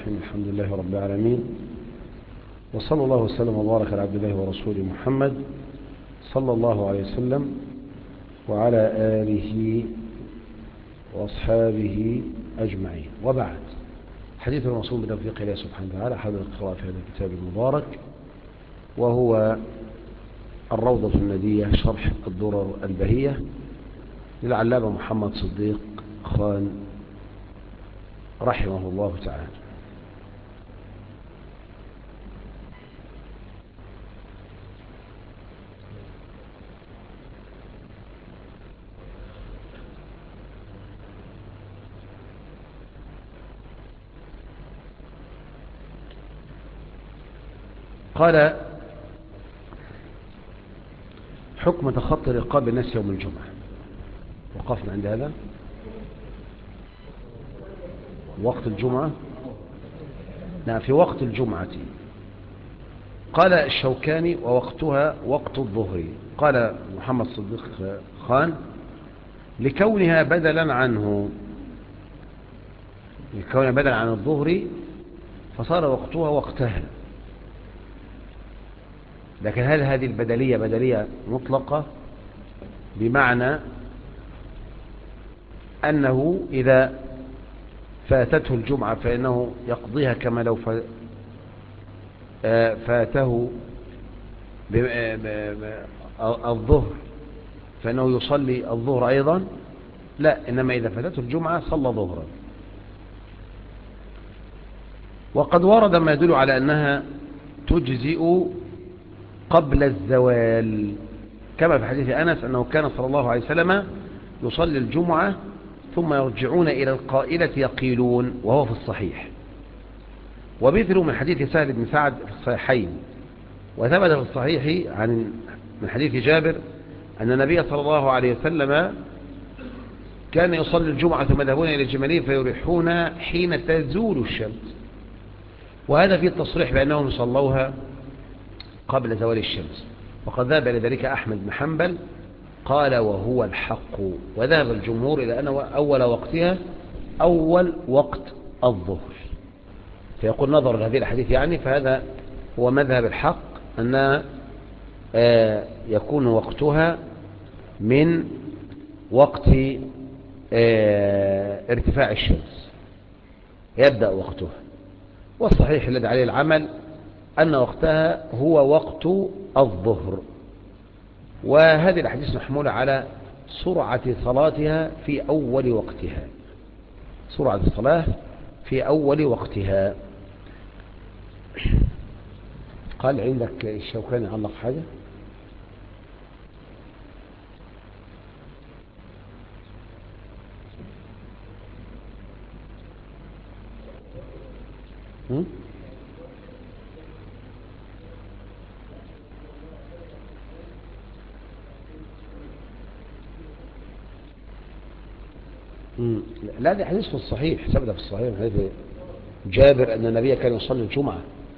الرحيم. الحمد لله رب العالمين، وصلى الله وسلم وبارك على عبد الله ورسوله محمد صلى الله عليه وسلم وعلى آله وأصحابه أجمعين، وبعد. حديث الموصول بتوفيق الله سبحانه وتعالى حول القراءة في هذا الكتاب المبارك، وهو الروضة الندية شرح الدرر البهية للعلامة محمد صديق خان رحمه الله تعالى. قال: حكم تخطي رقاب الناس يوم الجمعة. وقفنا عند هذا وقت الجمعة. نعم، في وقت الجمعة. قال الشوكاني: ووقتها وقت الظهر. قال محمد صديق خان: لكونها بدلا عنه، لكونها بدلا عن الظهر فصار وقتها وقتها. لكن هل هذه البدلية بدلية مطلقة، بمعنى أنه إذا فاتته الجمعة فإنه يقضيها كما لو فاته الظهر فإنه يصلي الظهر أيضا؟ لا، إنما إذا فاتته الجمعة صلى ظهرا. وقد ورد ما يدل على أنها تجزئ قبل الزوال، كما في حديث أنس أنه كان صلى الله عليه وسلم يصلي الجمعة ثم يرجعون إلى القائلة يقيلون، وهو في الصحيح. ومثله من حديث سهل بن سعد في الصحيحين. وثبت في الصحيح من حديث جابر أن النبي صلى الله عليه وسلم كان يصلي الجمعة ثم يذهبون إلى الجمالين فيريحون حين تزول الشمس، وهذا فيه التصريح بأنهم يصلوها قبل زوال الشمس. وقد ذهب إلى ذلك أحمد بن حنبل، قال: وهو الحق. وذهب الجمهور إلى أن أول وقتها أول وقت الظهر. فيقول نظر لهذه الحديث فهذا هو مذهب الحق، أن يكون وقتها من وقت ارتفاع الشمس، يبدأ وقتها. والصحيح الذي عليه العمل أن وقتها هو وقت الظهر. وهذه الأحاديث محمولة على سرعة صلاتها في أول وقتها، سرعة الصلاة في أول وقتها. قال عندك الشوكاني علق حاجة؟ لا، ده حديث في الصحيح، ثبت في الصحيح حديث جابر أن النبي كان يصلي الجمعة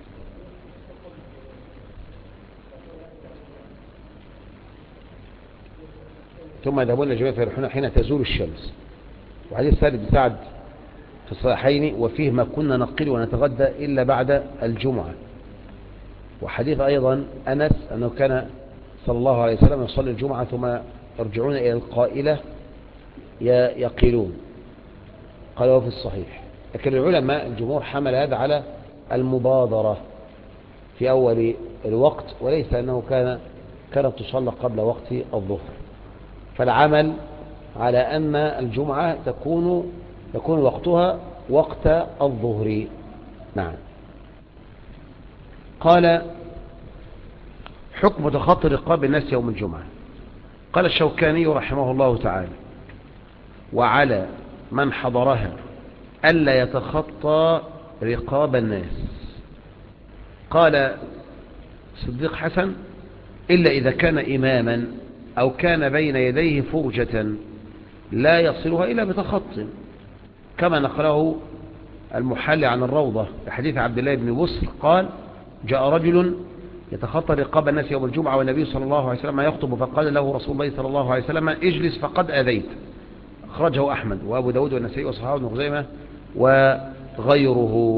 ثم يذهبون إلى الجمال فيريحون حين تزول الشمس. وحديث سهل بن سعد في الصحيحين: وفيه ما كنا نقل ونتغدى إلا بعد الجمعة. وحديث أيضا أنس أنه كان صلى الله عليه وسلم يصلي الجمعة ثم يرجعون إلى القائلة يقيلون، قالوا في الصحيح. لكن العلماء الجمهور حمل هذا على المبادرة في أول الوقت، وليس أنه كانت تصلى قبل وقت الظهر. فالعمل على أن الجمعة يكون وقتها وقت الظهر. نعم. قال: حكم تخطي رقاب الناس يوم الجمعة. قال الشوكاني رحمه الله تعالى: وعلى من حضرها ألا يتخطى رقاب الناس. قال صديق حسن: إلا إذا كان إماما أو كان بين يديه فرجة لا يصلها إلا بتخط، كما نقله المحلي عن الروضة بحديث عبد الله بن بسر قال: جاء رجل يتخطى رقاب الناس يوم الجمعة والنبي صلى الله عليه وسلم يخطب، فقال له رسول الله صلى الله عليه وسلم: اجلس فقد أذيت. أخرجه أحمد وأبو داود والنسائي وصححه ابن خزيمة وغيره.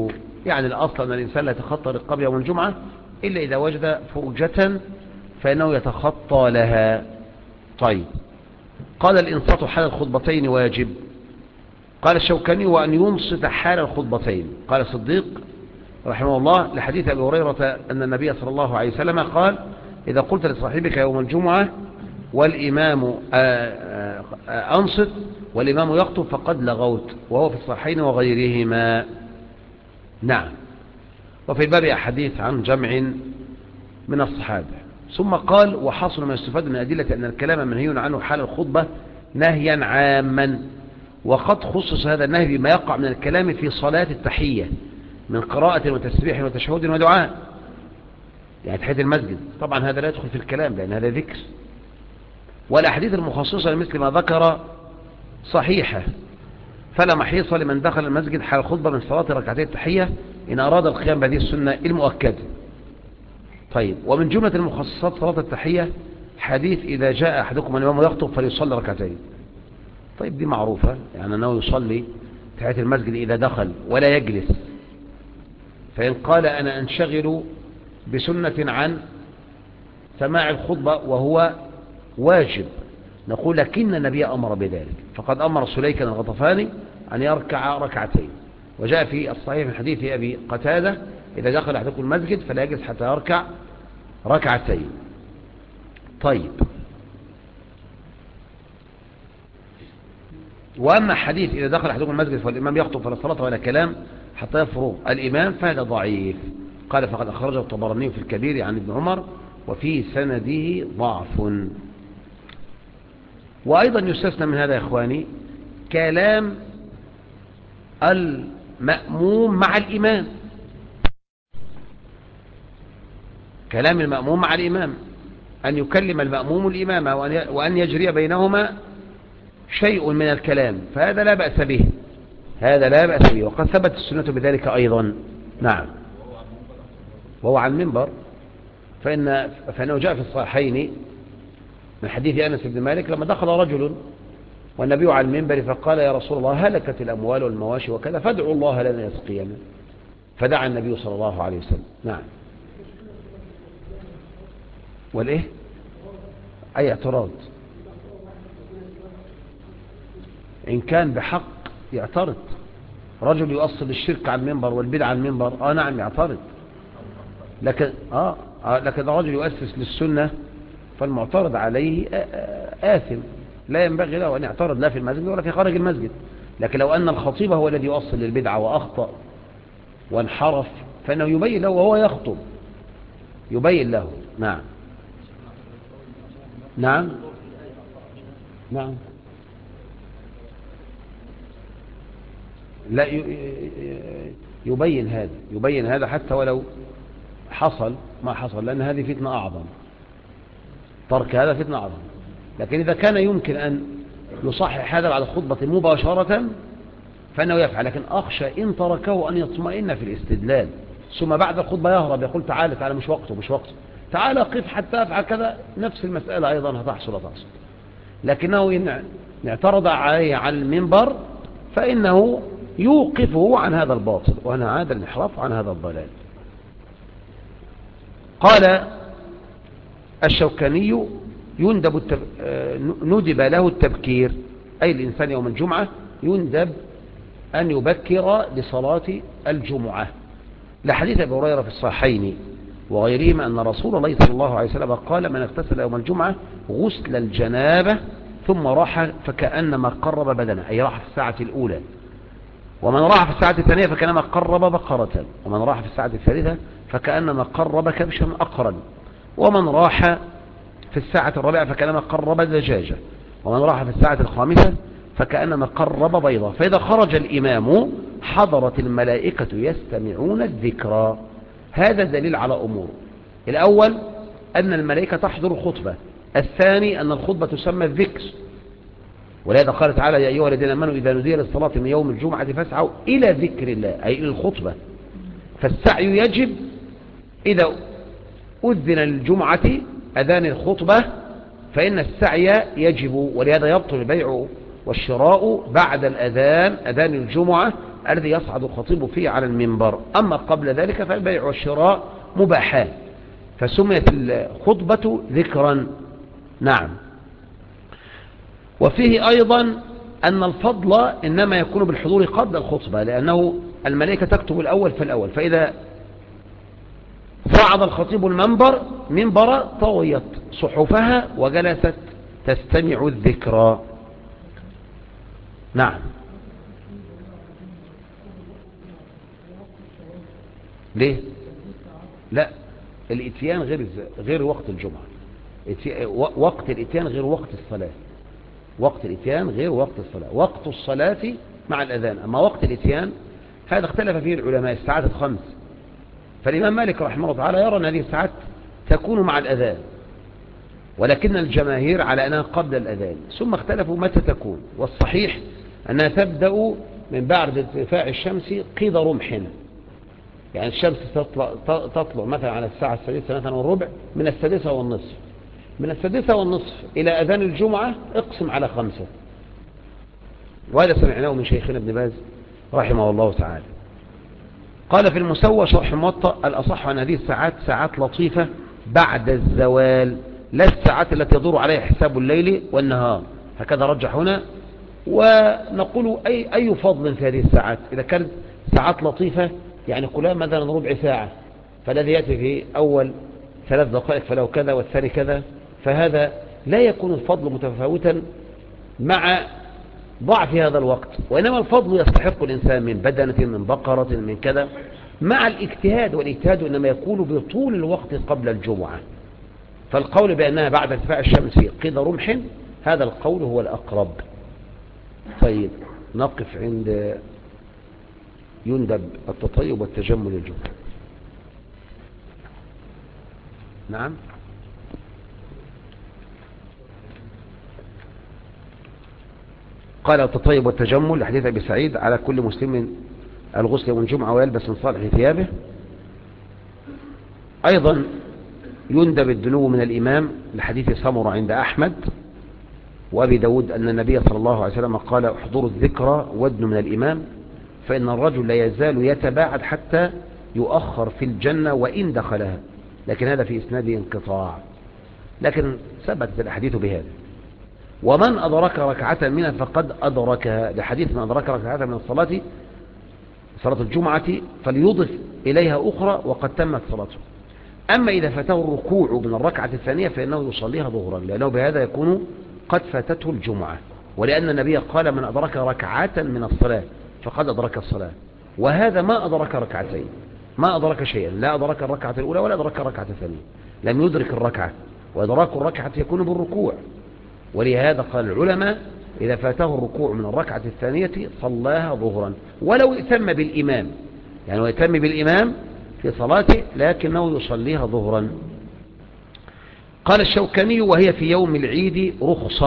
يعني الأصل أن الإنسان لا يتخطى رقاب يوم الجمعة إلا إذا وجد فرجة فإنه يتخطى لها. طيب، قال الإنصات حال الخطبتين واجب. قال الشوكاني وأن ينصت حال الخطبتين. قال الصديق رحمه الله لحديث أبي هريرة أن النبي صلى الله عليه وسلم قال إذا قلت لصاحبك يوم الجمعة والإمام أنصت والإمام يخطب فقد لغوت، وهو في الصحيحين وغيرهما. نعم. وفي الباب أحاديث عن جمع من الصحابة. ثم قال وحصل ما يستفاد من أدلة أن الكلام منهي عنه حال الخطبة نهيا عاما، وقد خصص هذا النهي بما يقع من الكلام في صلاة التحية من قراءة وتسبيح وتشهد ودعاء، يعني تحية المسجد. طبعا هذا لا يدخل في الكلام لأن هذا ذكر. والأحاديث المخصصة لمثل ما ذكر صحيحة، فلا محيص لمن دخل المسجد حال الخطبة من صلاة ركعتي التحية إن أراد القيام بهذه السنة المؤكدة. طيب، ومن جملة المخصصات صلاة التحية حديث إذا جاء أحدكم الإمام يخطب فليصلي ركعتين. طيب، دي معروفة، يعني أنه يصلي تحية المسجد إذا دخل ولا يجلس. فإن قال أنا أنشغل بسنة عن سماع الخطبة وهو واجب، نقول لكن النبي أمر بذلك، فقد أمر سليكا الغطفاني أن يركع ركعتين. وجاء في الصحيح من حديث أبي قتادة إذا دخل أحدكم المسجد فلا يجلس حتى يركع ركعتين. طيب، وأما حديث إذا دخل أحدكم المسجد فالإمام يخطب فلا صلاة ولا كلام حتى يفرغ الإمام فهذا ضعيف. قال فقد أخرجه الطبراني في الكبير عن ابن عمر وفي سنده ضعف. وأيضا يستثنى من هذا يا إخواني كلام المأموم مع الإمام، كلام المأموم مع الإمام، أن يكلم المأموم الإمام وأن يجري بينهما شيء من الكلام، فهذا لا بأس به، هذا لا بأس به، وقد ثبت السنة بذلك أيضا. نعم، وهو عن المنبر، فإنه جاء في الصحيحين من حديث أنس بن مالك لما دخل رجل والنبي على المنبر فقال يا رسول الله هلكت الأموال والمواشي وكذا فادعوا الله لنا يسقينا، فدعا النبي صلى الله عليه وسلم. نعم. والإيه؟ أي اعتراض؟ إن كان بحق يعترض. رجل يؤصل الشرك على المنبر والبدع على المنبر نعم يعترض، لكن لكن رجل يؤسس للسنة فالمعترض عليه آثم، لا ينبغي له أن يعترض لا في المسجد ولا في خارج المسجد. لكن لو أن الخطيب هو الذي يؤصل للبدعة وأخطأ وانحرف فإنه يبين له وهو يخطب، يبين له. نعم. نعم. نعم. لا يبين هذا حتى ولو حصل ما حصل، لأن هذه فتنة أعظم، ترك هذا فتنة أعظم. لكن إذا كان يمكن أن يصحح هذا على الخطبة مباشرة فإنه يفعل، لكن أخشى إن تركه أن يطمئن في الاستدلال ثم بعد الخطبة يهرب يقول تعالى مش وقته تعالى قف حتى أفعل كذا، نفس المسألة أيضا هتحصل. لكنه إن اعترض عليه على المنبر فإنه يوقفه عن هذا الباطل وعن هذا الانحراف وعن هذا الضلال. قال الشوكاني ندب له التبكير، أي الإنسان يوم الجمعة يندب أن يبكر لصلاة الجمعة، لحديث أبي هريرة في الصحيحين وغيرهما أن رسول الله صلى الله عليه وسلم قال من اغتسل يوم الجمعة غسل الجنابة ثم راح فكأنما قرب بدنه، أي راح في الساعة الأولى، ومن راح في الساعة الثانية فكأنما قرب بقرة، ومن راح في الساعة الثالثة فكأنما قرب كبشا أقرا، ومن راح في الساعة الرابعة فكأنما قرب دجاجة، ومن راح في الساعة الخامسة فكأنما قرب بيضة. فإذا خرج الإمام حضرت الملائكة يستمعون الذكرى. هذا دليل على أمور: الأول أن الملائكة تحضر الخطبة، الثاني أن الخطبة تسمى الذكر، ولهذا قال تعالى يا أيها الذين آمنوا إذا نودي للصلاة من يوم الجمعة فاسعوا إلى ذكر الله، أي إلى الخطبة. فالسعي يجب إذا أذن للجمعة أذان الخطبة، فإن السعي يجب، ولهذا يبطل البيع والشراء بعد الأذان، أذان الجمعة، الذي يصعد الخطيب فيه على المنبر. أما قبل ذلك فالبيع والشراء مباحان، فسميت الخطبة ذكرا. نعم. وفيه أيضا أن الفضل إنما يكون بالحضور قبل الخطبة، لأنه الملائكة تكتب الأول فالأول، فإذا صعد الخطيب منبر طويت صحفها وجلست تستمع الذكرى. نعم. ليه؟ لا، الاتيان غير وقت الجمعة. وقت الاتيان غير وقت الصلاة. وقت الاتيان غير وقت الصلاة. وقت الصلاة مع الأذان، أما وقت الاتيان هذا اختلف فيه العلماء. الساعات الخمس، فالإمام مالك رحمه الله تعالى يرى أن هذه الساعات تكون مع الأذان، ولكن الجماهير على أنها قبل الأذان، ثم اختلفوا متى تكون. والصحيح أنها تبدأ من بعد ارتفاع الشمس قيد رمح، يعني الشمس تطلع مثلا على الساعة 6:03 من 6:30. من 6:30 إلى أذان الجمعة اقسم على 5. وهذا سمعناه من شيخنا ابن باز رحمه الله تعالى. قال في المسوى شرح موطأ: الأصح أن هذه الساعات ساعات لطيفة بعد الزوال، لا الساعات التي يدور عليها حساب الليل والنهار. هكذا رجح هنا. ونقول أي فضل في هذه الساعات؟ إذا كانت ساعات لطيفة يعني كلها مثلا ربع ساعة، فالذي يأتي في أول 3 دقائق فله كذا والثاني كذا، فهذا لا يكون الفضل متفاوتا مع ضعف هذا الوقت، وإنما الفضل يستحق الإنسان من بدنة، من بقرة، من كذا، مع الاجتهاد. والاجتهاد إنما يكون بطول الوقت قبل الجمعة. فالقول بأنها بعد ارتفاع الشمس قيد رمح، هذا القول هو الأقرب. طيب، نقف عند يندب التطيب والتجمل الجمعة. نعم. قال التطيب والتجمل لحديث أبي سعيد: على كل مسلم الغسل يوم الجمعة ويلبس من صالح ثيابه. أيضا يندب الدنو من الإمام لحديث سمرة عند أحمد وأبي داود أن النبي صلى الله عليه وسلم قال: احضروا الذكرى وادنوا من الإمام، فإن الرجل لا يزال يتباعد حتى يؤخر في الجنة وإن دخلها. لكن هذا في إسناد انقطاع، لكن ثبتت الأحاديث بهذا. ومن أدرك ركعة منها فقد أدركها، لحديث من أدرك ركعة من صلاة الجمعة فليضف إليها أخرى وقد تمت صلاته. أما إذا فاته الركوع من الركعة الثانية فإنه يصليها ظهرا، لأنه بهذا يكون قد فاتته الجمعة، ولأن النبي قال: من أدرك ركعة من الصلاة فقد أدرك الصلاة. وهذا ما أدرك ركعتين، ما أدرك شيئا، لا أدرك الركعة الأولى ولا أدرك الركعة الثانية، لم يدرك الركعة. وإدراك الركعة يكون بالركوع، ولهذا قال العلماء: إذا فاته الركوع من الركعة الثانية صلاها ظهرا ولو ائتم بالإمام، يعني ويتم بالإمام في صلاته لكنه يصليها ظهرا. قال الشوكاني: وهي في يوم العيد رخصة،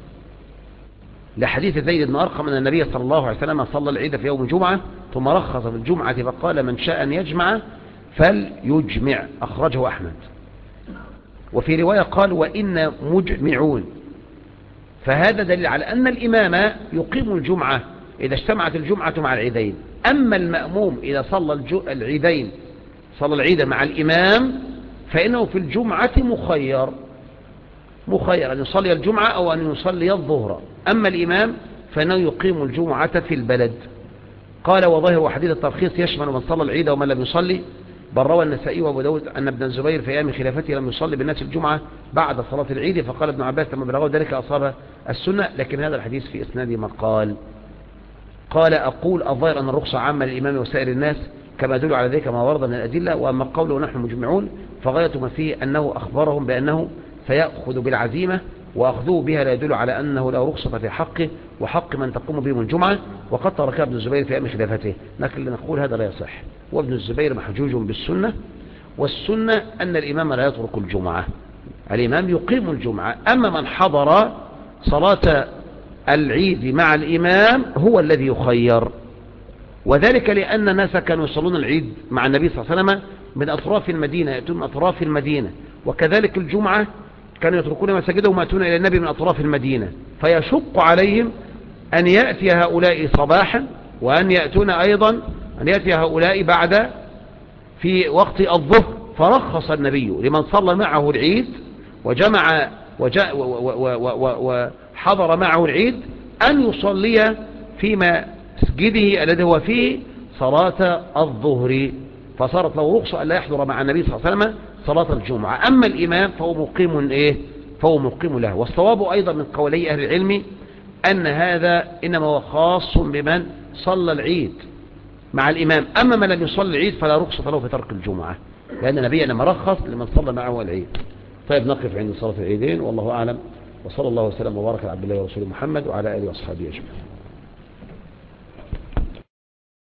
لحديث زيد بن أرقم أن النبي صلى الله عليه وسلم صلى العيد في يوم الجمعة ثم رخص في الجمعة فقال: من شاء أن يجمع فليجمع، أخرجه أحمد. وفي رواية قال: وإن مجمعون. فهذا دليل على أن الإمام يقيم الجمعة إذا اجتمعت الجمعة مع العيدين. أما المأموم إذا صلى العيدين، صلى العيد مع الإمام، فإنه في الجمعة مخير أن يصلي الجمعة أو أن يصلي الظهر. أما الإمام فإنه يقيم الجمعة في البلد. قال: وظاهر حديث الترخيص يشمل من صلى العيد ومن لم يصلي، بل روى النسائي وابو داود أن ابن الزبير في أيام خلافته لم يصلي بالناس الجمعة بعد صلاة العيد، فقال ابن عباس لما بلغوا ذلك أصاب السنة، لكن هذا الحديث في إسناد مقال. قال: أقول الظاهر أن الرخصة عامة للإمام وسائر الناس كما يدل على ذلك ما ورد من الأدلة. وأما قوله نحن مجمعون فغاية ما فيه أنه أخبرهم بأنه سيأخذ بالعزيمة، وأخذوه بها لا يدل على أنه لا رخصة في حقه وحق من تقوم بهم الجمعة، وقد تركها ابن الزبير في أيام خلافته. لكن نقول هذا لا يصح، وابن الزبير محجوج بالسنة، والسنة أن الإمام لا يترك الجمعة، الإمام يقيم الجمعة. أما من حضر صلاة العيد مع الإمام هو الذي يخير، وذلك لأن الناس كانوا يصلون العيد مع النبي صلى الله عليه وسلم من أطراف المدينة، يأتون من أطراف المدينة، وكذلك الجمعة كانوا يتركون مساجدهم ويأتون إلى النبي من أطراف المدينة، فيشق عليهم أن يأتي هؤلاء صباحا وأن يأتون أيضا أن يأتي هؤلاء بعد في وقت الظهر، فرخص النبي لمن صلى معه العيد وجمع وحضر معه العيد أن يصلي في مسجده الذي هو فيه صلاة الظهر، فصارت له رخصة أن لا يحضر مع النبي صلى الله عليه وسلم صلاة الجمعة. أما الإمام فهو مقيم فهو مقيم له. والصواب أيضا من قولي أهل العلم أن هذا إنما هو خاص بمن صلى العيد مع الإمام، أما من لم يصلي العيد فلا رخصة له في ترك الجمعة، لأن النبي لما رخص لمن صلى معه العيد. طيب نقف عند صلاة العيدين، والله أعلم، وصلى الله وسلم وبارك على عبد الله ورسوله محمد وعلى آله وأصحابه أجمعين.